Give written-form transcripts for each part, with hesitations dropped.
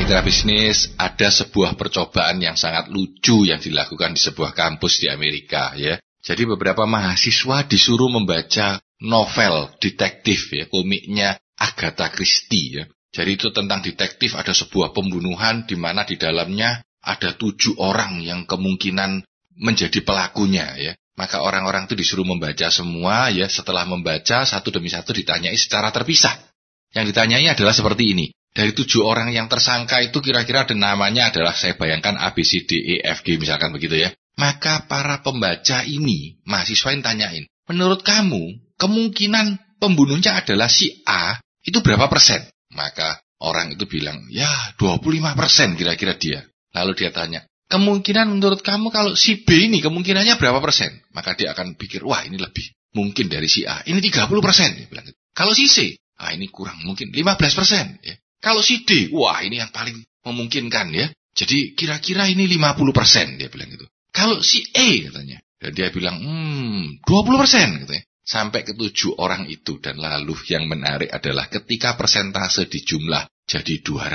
Mitra bisnis, ada sebuah percobaan yang sangat lucu yang dilakukan di sebuah kampus di Amerika ya. Jadi beberapa mahasiswa disuruh membaca novel detektif ya, komiknya Agatha Christie ya. Jadi itu tentang detektif, ada sebuah pembunuhan di mana di dalamnya ada 7 orang yang kemungkinan menjadi pelakunya ya. Maka orang-orang itu disuruh membaca semua ya. Setelah membaca satu demi satu ditanyai secara terpisah. Yang ditanyai adalah seperti ini. Dari 7 orang yang tersangka itu kira-kira ada namanya adalah, saya bayangkan A, B, C, D, E, F, G misalkan begitu ya. Maka para pembaca ini, mahasiswa yang tanyain, menurut kamu kemungkinan pembunuhnya adalah si A itu berapa persen? Maka orang itu bilang, ya 25% kira-kira dia. Lalu dia tanya, kemungkinan menurut kamu kalau si B ini kemungkinannya berapa persen? Maka dia akan pikir, wah ini lebih mungkin dari si A, ini 30%. Dia bilang, kalau si C, ini kurang mungkin 15%. Ya. Kalau si D, wah ini yang paling memungkinkan ya. Jadi kira-kira ini 50%, dia bilang gitu. Kalau si E katanya, dan dia bilang 20% katanya. Sampai ke 7 orang itu, dan lalu yang menarik adalah ketika persentase dijumlah jadi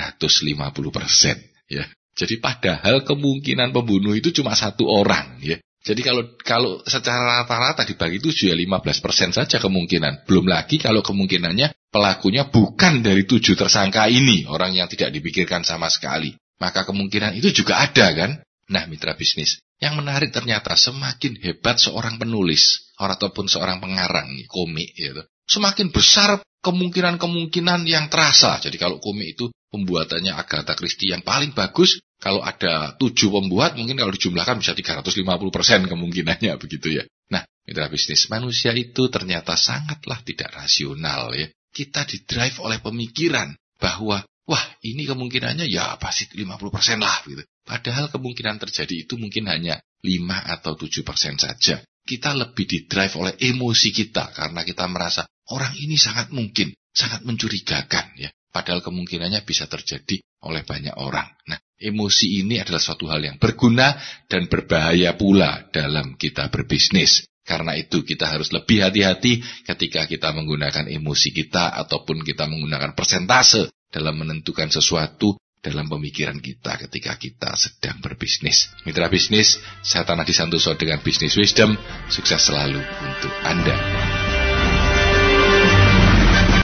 250% ya. Jadi padahal kemungkinan pembunuh itu cuma 1 orang ya. Jadi kalau secara rata-rata dibagi 7 ya 15% saja kemungkinan. Belum lagi kalau kemungkinannya pelakunya bukan dari 7 tersangka ini, orang yang tidak dipikirkan sama sekali. Maka kemungkinan itu juga ada kan? Nah mitra bisnis, yang menarik ternyata semakin hebat seorang penulis ataupun seorang pengarang komik gitu, semakin besar kemungkinan-kemungkinan yang terasa. Jadi kalau komik itu pembuatannya Agatha Christie yang paling bagus, kalau ada 7 pembuat, mungkin kalau dijumlahkan bisa 350% kemungkinannya begitu ya. Nah, mitra bisnis, manusia itu ternyata sangatlah tidak rasional ya. Kita didrive oleh pemikiran bahwa, wah ini kemungkinannya ya pasti 50% lah gitu. Padahal kemungkinan terjadi itu mungkin hanya 5 atau 7% saja. Kita lebih didrive oleh emosi kita karena kita merasa orang ini sangat mungkin, sangat mencurigakan ya. Padahal kemungkinannya bisa terjadi oleh banyak orang. Nah, emosi ini adalah suatu hal yang berguna dan berbahaya pula dalam kita berbisnis. Karena itu kita harus lebih hati-hati ketika kita menggunakan emosi kita ataupun kita menggunakan persentase dalam menentukan sesuatu dalam pemikiran kita ketika kita sedang berbisnis. Mitra bisnis, saya Tanah Disantoso dengan Business Wisdom, sukses selalu untuk Anda.